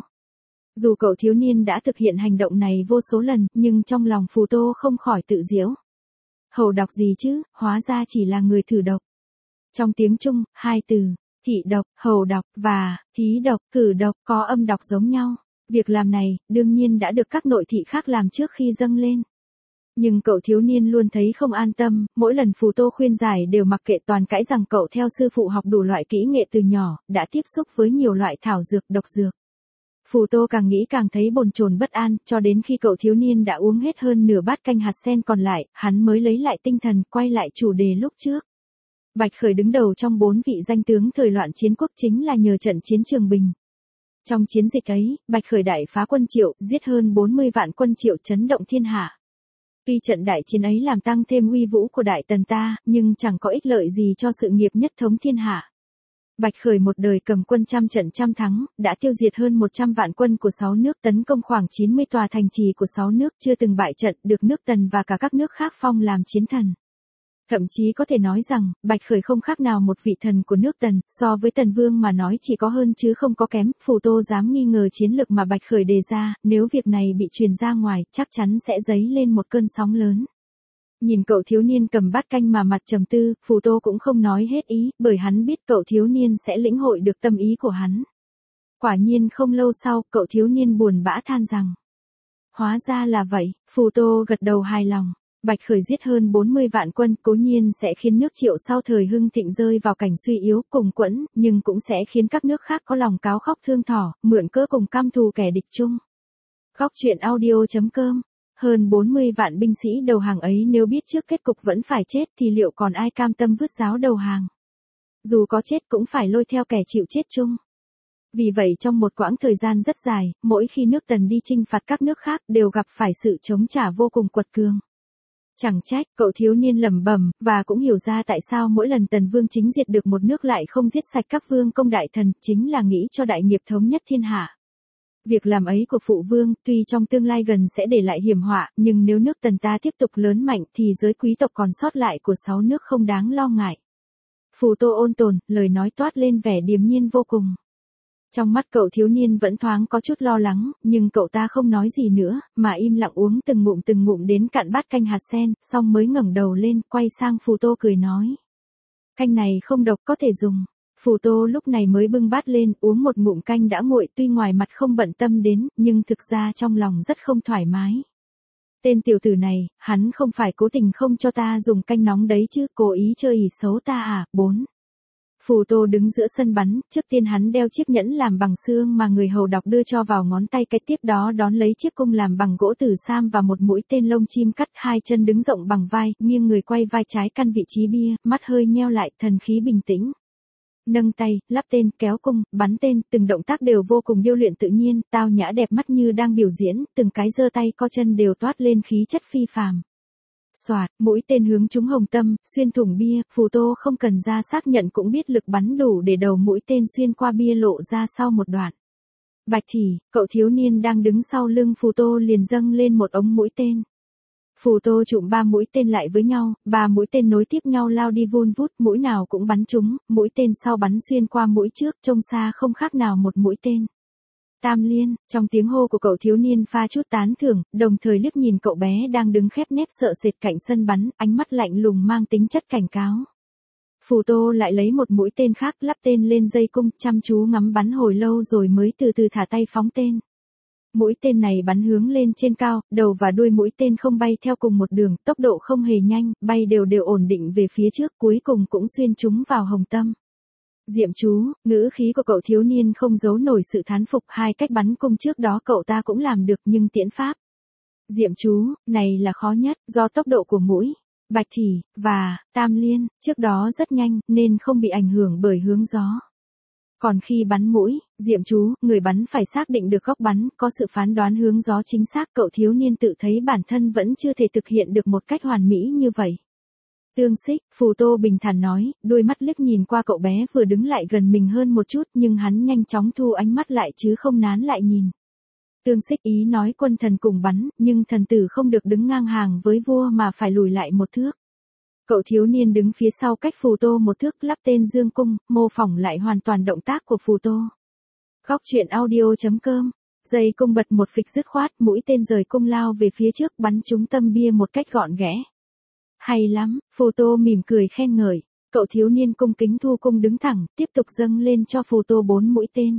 Dù cậu thiếu niên đã thực hiện hành động này vô số lần, nhưng trong lòng Phù Tô không khỏi tự giễu. Hầu độc gì chứ, hóa ra chỉ là người thử độc. Trong tiếng Trung, hai từ, thị độc, hầu độc, và, thí độc, cử độc, có âm đọc giống nhau. Việc làm này, đương nhiên đã được các nội thị khác làm trước khi dâng lên. Nhưng cậu thiếu niên luôn thấy không an tâm, mỗi lần Phù Tô khuyên giải đều mặc kệ toàn cãi rằng cậu theo sư phụ học đủ loại kỹ nghệ từ nhỏ, đã tiếp xúc với nhiều loại thảo dược, độc dược. Phù Tô càng nghĩ càng thấy bồn chồn bất an, cho đến khi cậu thiếu niên đã uống hết hơn nửa bát canh hạt sen còn lại, hắn mới lấy lại tinh thần, quay lại chủ đề lúc trước. Bạch Khởi đứng đầu trong 4 vị danh tướng thời loạn chiến quốc chính là nhờ trận chiến Trường Bình. Trong chiến dịch ấy, Bạch Khởi đại phá quân Triệu, giết hơn 40 vạn quân Triệu chấn động thiên hạ. Tuy trận đại chiến ấy làm tăng thêm uy vũ của Đại Tần ta, nhưng chẳng có ích lợi gì cho sự nghiệp nhất thống thiên hạ. Bạch Khởi một đời cầm quân trăm trận trăm thắng, đã tiêu diệt hơn 100 vạn quân của 6 nước, tấn công khoảng 90 tòa thành trì của 6 nước, chưa từng bại trận, được nước Tần và cả các nước khác phong làm chiến thần. Thậm chí có thể nói rằng, Bạch Khởi không khác nào một vị thần của nước Tần, so với Tần Vương mà nói chỉ có hơn chứ không có kém. Phù Tô dám nghi ngờ chiến lược mà Bạch Khởi đề ra, nếu việc này bị truyền ra ngoài, chắc chắn sẽ dấy lên một cơn sóng lớn. Nhìn cậu thiếu niên cầm bát canh mà mặt trầm tư, Phù Tô cũng không nói hết ý, bởi hắn biết cậu thiếu niên sẽ lĩnh hội được tâm ý của hắn. Quả nhiên không lâu sau, cậu thiếu niên buồn bã than rằng. Hóa ra là vậy, Phù Tô gật đầu hài lòng. Bạch Khởi giết hơn 40 vạn quân, cố nhiên sẽ khiến nước Triệu sau thời hưng thịnh rơi vào cảnh suy yếu, cùng quẫn, nhưng cũng sẽ khiến các nước khác có lòng cáo khóc thương thỏ, mượn cớ cùng căm thù kẻ địch chung. Góc truyện audio.com. Hơn 40 vạn binh sĩ đầu hàng ấy nếu biết trước kết cục vẫn phải chết thì liệu còn ai cam tâm vứt giáo đầu hàng? Dù có chết cũng phải lôi theo kẻ chịu chết chung. Vì vậy trong một quãng thời gian rất dài, mỗi khi nước Tần đi chinh phạt các nước khác đều gặp phải sự chống trả vô cùng quật cường. Chẳng trách, cậu thiếu niên lẩm bẩm, và cũng hiểu ra tại sao mỗi lần Tần Vương chính diệt được một nước lại không giết sạch các vương công đại thần, chính là nghĩ cho đại nghiệp thống nhất thiên hạ. Việc làm ấy của phụ vương, tuy trong tương lai gần sẽ để lại hiểm họa, nhưng nếu nước Tần ta tiếp tục lớn mạnh thì giới quý tộc còn sót lại của 6 nước không đáng lo ngại. Phù Tô ôn tồn, lời nói toát lên vẻ điềm nhiên vô cùng. Trong mắt cậu thiếu niên vẫn thoáng có chút lo lắng, nhưng cậu ta không nói gì nữa, mà im lặng uống từng ngụm đến cạn bát canh hạt sen, xong mới ngẩng đầu lên, quay sang Phù Tô cười nói. Canh này không độc, có thể dùng. Phù Tô lúc này mới bưng bát lên, uống một ngụm canh đã nguội, tuy ngoài mặt không bận tâm đến, nhưng thực ra trong lòng rất không thoải mái. Tên tiểu tử này, hắn không phải cố tình không cho ta dùng canh nóng đấy chứ, cố ý chơi ỷ xấu ta à. 4. Phù Tô đứng giữa sân bắn, trước tiên hắn đeo chiếc nhẫn làm bằng xương mà người hầu đọc đưa cho vào ngón tay, cái tiếp đó đón lấy chiếc cung làm bằng gỗ tử sam và một mũi tên lông chim cắt, hai chân đứng rộng bằng vai, nghiêng người quay vai trái căn vị trí bia, mắt hơi nheo lại, thần khí bình tĩnh. Nâng tay, lắp tên, kéo cung, bắn tên, từng động tác đều vô cùng điêu luyện tự nhiên, tao nhã đẹp mắt như đang biểu diễn, từng cái giơ tay co chân đều toát lên khí chất phi phàm. Soạt, mũi tên hướng trúng hồng tâm, xuyên thủng bia, Phù Tô không cần ra xác nhận cũng biết lực bắn đủ để đầu mũi tên xuyên qua bia lộ ra sau một đoạn. Bạch thì, cậu thiếu niên đang đứng sau lưng Phù Tô liền dâng lên một ống mũi tên. Phù Tô trụm 3 mũi tên lại với nhau, 3 mũi tên nối tiếp nhau lao đi vun vút, mũi nào cũng bắn trúng, mũi tên sau bắn xuyên qua mũi trước, trông xa không khác nào một mũi tên. Tam liên, trong tiếng hô của cậu thiếu niên pha chút tán thưởng, đồng thời liếc nhìn cậu bé đang đứng khép nép sợ sệt cạnh sân bắn, ánh mắt lạnh lùng mang tính chất cảnh cáo. Phù Tô lại lấy một mũi tên khác lắp tên lên dây cung, chăm chú ngắm bắn hồi lâu rồi mới từ từ thả tay phóng tên. Mũi tên này bắn hướng lên trên cao, đầu và đuôi mũi tên không bay theo cùng một đường, tốc độ không hề nhanh, bay đều đều ổn định về phía trước, cuối cùng cũng xuyên trúng vào hồng tâm. Diệm chú, ngữ khí của cậu thiếu niên không giấu nổi sự thán phục, hai cách bắn cung trước đó cậu ta cũng làm được nhưng tiễn pháp. Diệm chú, này là khó nhất, do tốc độ của mũi, bạch thì, và, tam liên, trước đó rất nhanh, nên không bị ảnh hưởng bởi hướng gió. Còn khi bắn mũi, diệm chú, người bắn phải xác định được góc bắn, có sự phán đoán hướng gió chính xác, cậu thiếu niên tự thấy bản thân vẫn chưa thể thực hiện được một cách hoàn mỹ như vậy. Tương Xích, Phù Tô bình thản nói, đôi mắt liếc nhìn qua cậu bé vừa đứng lại gần mình hơn một chút nhưng hắn nhanh chóng thu ánh mắt lại chứ không nán lại nhìn. Tương Xích ý nói quân thần cùng bắn, nhưng thần tử không được đứng ngang hàng với vua mà phải lùi lại một thước. Cậu thiếu niên đứng phía sau cách Phù Tô một thước lắp tên dương cung, mô phỏng lại hoàn toàn động tác của Phù Tô. Góc truyện audio.com. Dây cung bật một phịch dứt khoát, mũi tên rời cung lao về phía trước bắn trúng tâm bia một cách gọn ghẽ. Hay lắm, Phù Tô mỉm cười khen ngợi. Cậu thiếu niên cung kính thu cung đứng thẳng, tiếp tục dâng lên cho Phù Tô 4 mũi tên.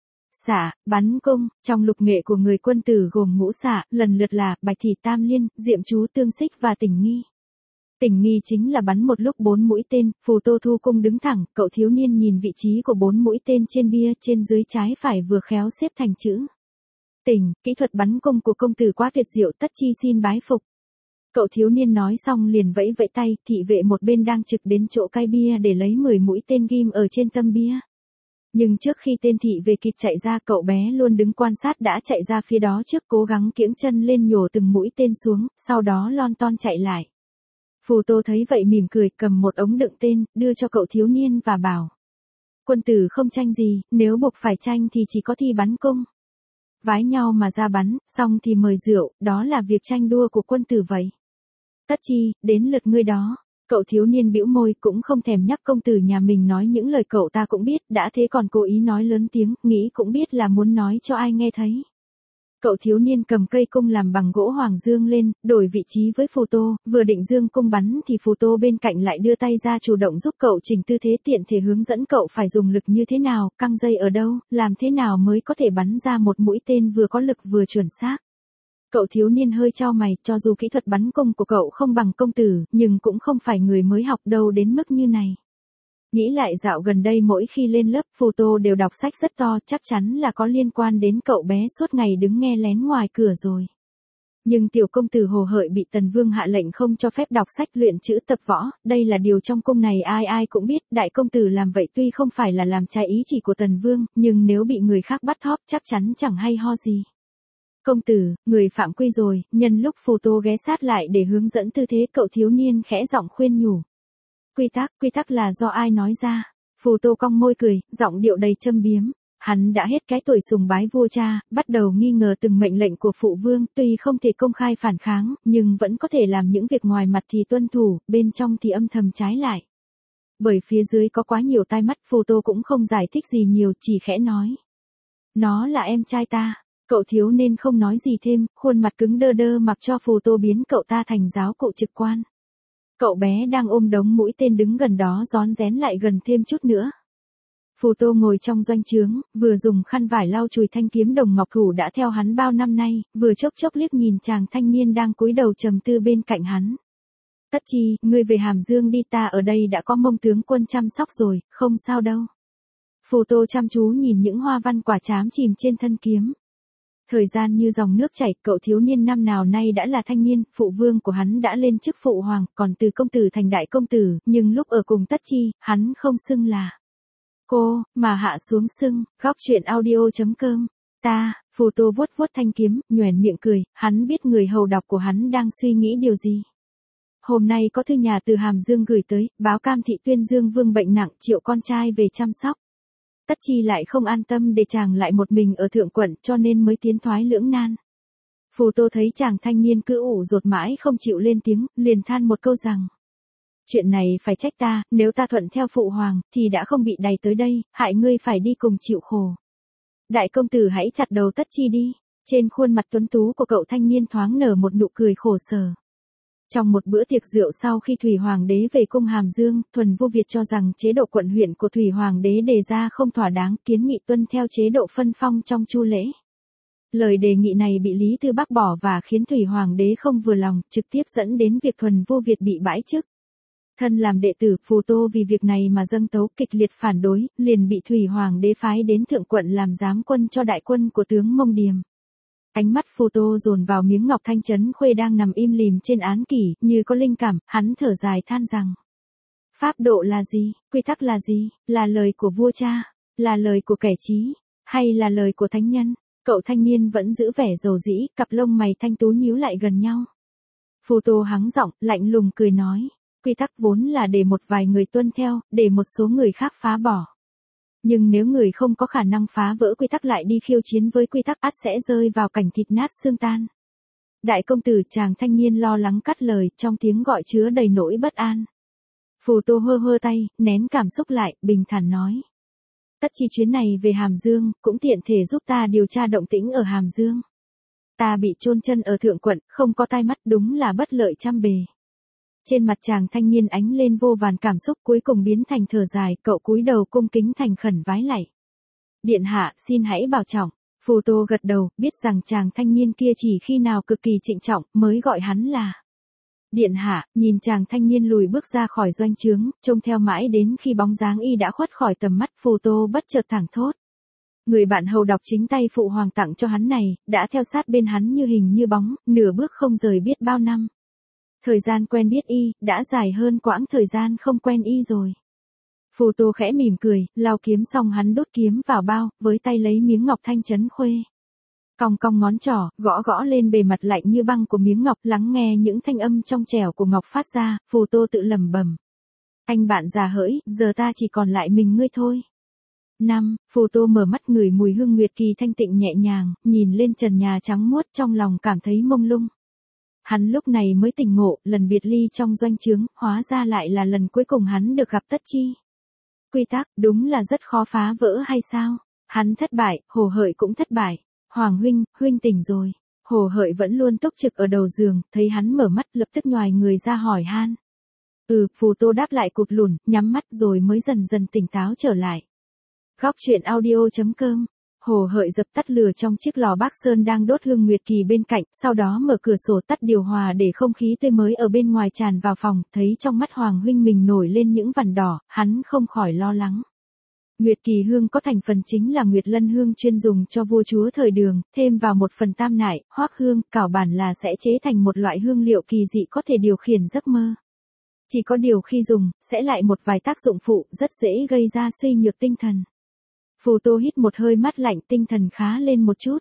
Xạ, bắn cung, trong lục nghệ của người quân tử gồm ngũ xạ, lần lượt là bạch thì, tam liên, diệm chú, tương xích và tỉnh nghi. Tỉnh nghi chính là bắn một lúc 4 mũi tên, Phù Tô thu cung đứng thẳng, cậu thiếu niên nhìn vị trí của 4 mũi tên trên bia, trên dưới trái phải vừa khéo xếp thành chữ. Tỉnh, kỹ thuật bắn cung của công tử quá tuyệt diệu, tất chi xin bái phục. Cậu thiếu niên nói xong liền vẫy vẫy tay, thị vệ một bên đang trực đến chỗ cai bia để lấy 10 mũi tên ghim ở trên tâm bia. Nhưng trước khi tên thị vệ kịp chạy ra, cậu bé luôn đứng quan sát đã chạy ra phía đó trước, cố gắng kiễng chân lên nhổ từng mũi tên xuống, sau đó lon ton chạy lại. Phù Tô thấy vậy mỉm cười, cầm một ống đựng tên, đưa cho cậu thiếu niên và bảo. Quân tử không tranh gì, nếu buộc phải tranh thì chỉ có thi bắn cung. Vái nhau mà ra bắn, xong thì mời rượu, đó là việc tranh đua của quân tử vậy. Tất chi, đến lượt ngươi đó. Cậu thiếu niên bĩu môi cũng không thèm nhắc công tử nhà mình nói những lời cậu ta cũng biết, đã thế còn cố ý nói lớn tiếng, nghĩ cũng biết là muốn nói cho ai nghe thấy. Cậu thiếu niên cầm cây cung làm bằng gỗ hoàng dương lên, đổi vị trí với Phù Tô, vừa định dương cung bắn thì Phù Tô bên cạnh lại đưa tay ra chủ động giúp cậu chỉnh tư thế, tiện thể hướng dẫn cậu phải dùng lực như thế nào, căng dây ở đâu, làm thế nào mới có thể bắn ra một mũi tên vừa có lực vừa chuẩn xác. Cậu thiếu niên hơi chau mày, cho dù kỹ thuật bắn cung của cậu không bằng công tử, nhưng cũng không phải người mới học đâu đến mức như này. Nghĩ lại dạo gần đây mỗi khi lên lớp, Phù Tô đều đọc sách rất to, chắc chắn là có liên quan đến cậu bé suốt ngày đứng nghe lén ngoài cửa rồi. Nhưng tiểu công tử Hồ Hợi bị Tần Vương hạ lệnh không cho phép đọc sách luyện chữ tập võ, đây là điều trong cung này ai ai cũng biết, đại công tử làm vậy tuy không phải là làm trái ý chỉ của Tần Vương, nhưng nếu bị người khác bắt thóp chắc chắn chẳng hay ho gì. Công tử, người phạm quy rồi, nhân lúc Phù Tô ghé sát lại để hướng dẫn tư thế, cậu thiếu niên khẽ giọng khuyên nhủ. Quy tắc là do ai nói ra? Phù Tô cong môi cười, giọng điệu đầy châm biếm. Hắn đã hết cái tuổi sùng bái vua cha, bắt đầu nghi ngờ từng mệnh lệnh của phụ vương, tuy không thể công khai phản kháng, nhưng vẫn có thể làm những việc ngoài mặt thì tuân thủ, bên trong thì âm thầm trái lại. Bởi phía dưới có quá nhiều tai mắt, Phù Tô cũng không giải thích gì nhiều, chỉ khẽ nói. Nó là em trai ta. Cậu thiếu nên không nói gì thêm, khuôn mặt cứng đơ đơ mặc cho Phù Tô biến cậu ta thành giáo cụ trực quan. Cậu bé đang ôm đống mũi tên đứng gần đó rón rén lại gần thêm chút nữa. Phù Tô ngồi trong doanh trướng, vừa dùng khăn vải lau chùi thanh kiếm đồng ngọc thủ đã theo hắn bao năm nay, vừa chốc chốc liếc nhìn chàng thanh niên đang cúi đầu trầm tư bên cạnh hắn. Tất chi, ngươi về Hàm Dương đi, ta ở đây đã có Mông tướng quân chăm sóc rồi, không sao đâu. Phù Tô chăm chú nhìn những hoa văn quả trám chìm trên thân kiếm. Thời gian như dòng nước chảy, cậu thiếu niên năm nào nay đã là thanh niên, phụ vương của hắn đã lên chức phụ hoàng, còn từ công tử thành đại công tử, nhưng lúc ở cùng Tất Chi, hắn không xưng là Cô, mà hạ xuống sưng, góc chuyện audio.com. Ta, Phù Tô vuốt vuốt thanh kiếm, nhoẻn miệng cười, hắn biết người hầu đọc của hắn đang suy nghĩ điều gì. Hôm nay có thư nhà từ Hàm Dương gửi tới, báo Cam Thị tuyên Dương Vương bệnh nặng, triệu con trai về chăm sóc. Tất Chi lại không an tâm để chàng lại một mình ở thượng quận, cho nên mới tiến thoái lưỡng nan. Phù Tô thấy chàng thanh niên cứ ủ rột mãi không chịu lên tiếng, liền than một câu rằng: chuyện này phải trách ta, nếu ta thuận theo phụ hoàng, thì đã không bị đày tới đây, hại ngươi phải đi cùng chịu khổ. Đại công tử hãy chặt đầu Tất Chi đi. Trên khuôn mặt tuấn tú của cậu thanh niên thoáng nở một nụ cười khổ sở. Trong một bữa tiệc rượu sau khi Thủy Hoàng đế về cung Hàm Dương, Thuần Vu Việt cho rằng chế độ quận huyện của Thủy Hoàng đế đề ra không thỏa đáng, kiến nghị tuân theo chế độ phân phong trong chu lễ. Lời đề nghị này bị Lý Tư bác bỏ và khiến Thủy Hoàng đế không vừa lòng, trực tiếp dẫn đến việc Thuần Vu Việt bị bãi chức. Thân làm đệ tử, Phù Tô vì việc này mà dâng tấu kịch liệt phản đối, liền bị Thủy Hoàng đế phái đến thượng quận làm giám quân cho đại quân của tướng Mông Điềm. Ánh mắt Phù Tô dồn vào miếng ngọc thanh trấn khuê đang nằm im lìm trên án kỷ, như có linh cảm, hắn thở dài than rằng: pháp độ là gì, quy tắc là gì, là lời của vua cha, là lời của kẻ trí, hay là lời của thánh nhân? Cậu thanh niên vẫn giữ vẻ dầu dĩ, cặp lông mày thanh tú nhíu lại gần nhau. Phù Tô hắng giọng, lạnh lùng cười nói: quy tắc vốn là để một vài người tuân theo, để một số người khác phá bỏ. Nhưng nếu người không có khả năng phá vỡ quy tắc lại đi khiêu chiến với quy tắc, ắt sẽ rơi vào cảnh thịt nát xương tan. Đại công tử, chàng thanh niên lo lắng cắt lời, trong tiếng gọi chứa đầy nỗi bất an. Phù Tô hơ hơ tay, nén cảm xúc lại, bình thản nói: Tất Chi chuyến này về Hàm Dương, cũng tiện thể giúp ta điều tra động tĩnh ở Hàm Dương. Ta bị chôn chân ở thượng quận, không có tai mắt, đúng là bất lợi trăm bề. Trên mặt chàng thanh niên ánh lên vô vàn cảm xúc, cuối cùng biến thành thở dài, cậu cúi đầu cung kính thành khẩn vái lạy. Điện hạ, xin hãy bảo trọng. Phù Tô gật đầu, biết rằng chàng thanh niên kia chỉ khi nào cực kỳ trịnh trọng, mới gọi hắn là điện hạ. Nhìn chàng thanh niên lùi bước ra khỏi doanh trướng, trông theo mãi đến khi bóng dáng y đã khuất khỏi tầm mắt, Phù Tô bất chợt thảng thốt. Người bạn hầu đọc chính tay phụ hoàng tặng cho hắn này, đã theo sát bên hắn như hình như bóng, nửa bước không rời biết bao năm. Thời gian quen biết y, đã dài hơn quãng thời gian không quen y rồi. Phù Tô khẽ mỉm cười, lao kiếm xong hắn đốt kiếm vào bao, với tay lấy miếng ngọc thanh trấn khuê. Cong cong ngón trỏ, gõ gõ lên bề mặt lạnh như băng của miếng ngọc, lắng nghe những thanh âm trong trẻo của ngọc phát ra, Phù Tô tự lẩm bẩm: anh bạn già hỡi, giờ ta chỉ còn lại mình ngươi thôi. Phù Tô mở mắt ngửi mùi hương nguyệt kỳ thanh tịnh nhẹ nhàng, nhìn lên trần nhà trắng muốt, trong lòng cảm thấy mông lung. Hắn lúc này mới tỉnh ngộ, lần biệt ly trong doanh trướng, hóa ra lại là lần cuối cùng hắn được gặp Tất Chi. Quy tắc, đúng là rất khó phá vỡ hay sao? Hắn thất bại, Hồ Hợi cũng thất bại. Hoàng huynh, huynh tỉnh rồi. Hồ Hợi vẫn luôn túc trực ở đầu giường, thấy hắn mở mắt lập tức nhoài người ra hỏi han. Phù Tô đáp lại cụt lùn, nhắm mắt rồi mới dần dần tỉnh táo trở lại. Góc chuyện audio.com. Hồ Hợi dập tắt lửa trong chiếc lò bác sơn đang đốt hương nguyệt kỳ bên cạnh, sau đó mở cửa sổ tắt điều hòa để không khí tươi mới ở bên ngoài tràn vào phòng, thấy trong mắt Hoàng huynh mình nổi lên những vằn đỏ, hắn không khỏi lo lắng. Nguyệt kỳ hương có thành phần chính là nguyệt lân hương chuyên dùng cho vua chúa thời Đường, thêm vào một phần tam nại, hoác hương, cảo bản là sẽ chế thành một loại hương liệu kỳ dị có thể điều khiển giấc mơ. Chỉ có điều khi dùng, sẽ lại một vài tác dụng phụ, rất dễ gây ra suy nhược tinh thần. Phù Tô hít một hơi mát lạnh, tinh thần khá lên một chút.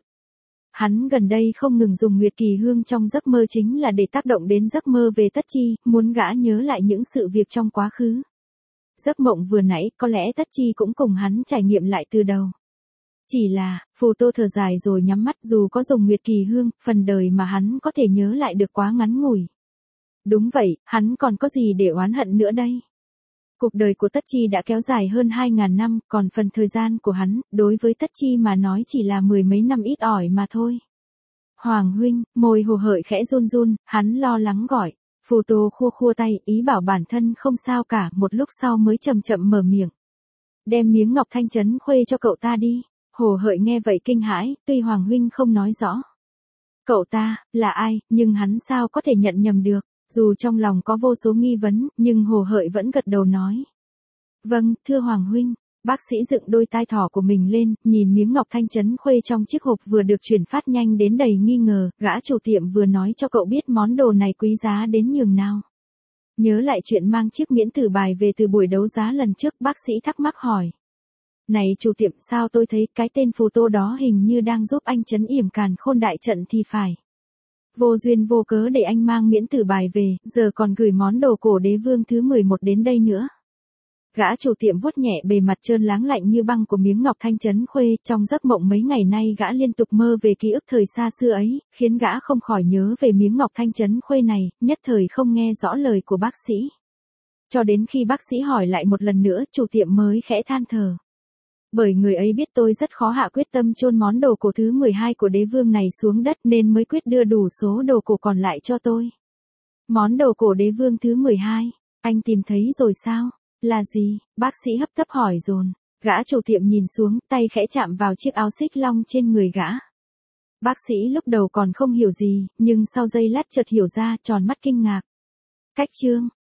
Hắn gần đây không ngừng dùng nguyệt kỳ hương trong giấc mơ chính là để tác động đến giấc mơ về Tất Chi, muốn gã nhớ lại những sự việc trong quá khứ. Giấc mộng vừa nãy, có lẽ Tất Chi cũng cùng hắn trải nghiệm lại từ đầu. Chỉ là, Phù Tô thở dài rồi nhắm mắt, dù có dùng nguyệt kỳ hương, phần đời mà hắn có thể nhớ lại được quá ngắn ngủi. Đúng vậy, hắn còn có gì để oán hận nữa đây? Cuộc đời của Tất Chi đã kéo dài hơn 2.000 năm, còn phần thời gian của hắn, đối với Tất Chi mà nói chỉ là mười mấy năm ít ỏi mà thôi. Hoàng huynh, môi Hồ Hợi khẽ run run, hắn lo lắng gọi. Phù Tô khua khua tay, ý bảo bản thân không sao cả, một lúc sau mới chậm chậm mở miệng. Đem miếng ngọc thanh trấn khuê cho cậu ta đi. Hồ Hợi nghe vậy kinh hãi, tuy Hoàng huynh không nói rõ cậu ta là ai, nhưng hắn sao có thể nhận nhầm được. Dù trong lòng có vô số nghi vấn, nhưng Hồ Hợi vẫn gật đầu nói. Vâng, thưa Hoàng huynh. Bác sĩ dựng đôi tai thỏ của mình lên, nhìn miếng ngọc thanh trấn khuê trong chiếc hộp vừa được chuyển phát nhanh đến đầy nghi ngờ, gã chủ tiệm vừa nói cho cậu biết món đồ này quý giá đến nhường nào. Nhớ lại chuyện mang chiếc miễn tử bài về từ buổi đấu giá lần trước, bác sĩ thắc mắc hỏi. Này chủ tiệm, sao tôi thấy cái tên phù tô đó hình như đang giúp anh trấn yểm càn khôn đại trận thì phải. Vô duyên vô cớ để anh mang miễn tử bài về, giờ còn gửi món đồ cổ đế vương thứ 11 đến đây nữa. Gã chủ tiệm vuốt nhẹ bề mặt trơn láng lạnh như băng của miếng ngọc thanh trấn khuê, trong giấc mộng mấy ngày nay gã liên tục mơ về ký ức thời xa xưa ấy, khiến gã không khỏi nhớ về miếng ngọc thanh trấn khuê này, nhất thời không nghe rõ lời của bác sĩ. Cho đến khi bác sĩ hỏi lại một lần nữa, chủ tiệm mới khẽ than thở. Bởi người ấy biết tôi rất khó hạ quyết tâm chôn món đồ cổ thứ 12 của đế vương này xuống đất nên mới quyết đưa đủ số đồ cổ còn lại cho tôi. Món đồ cổ đế vương thứ 12, anh tìm thấy rồi sao? Là gì? Bác sĩ hấp tấp hỏi dồn. Gã chủ tiệm nhìn xuống, tay khẽ chạm vào chiếc áo xích long trên người gã. Bác sĩ lúc đầu còn không hiểu gì, nhưng sau giây lát chợt hiểu ra, tròn mắt kinh ngạc. Cách chương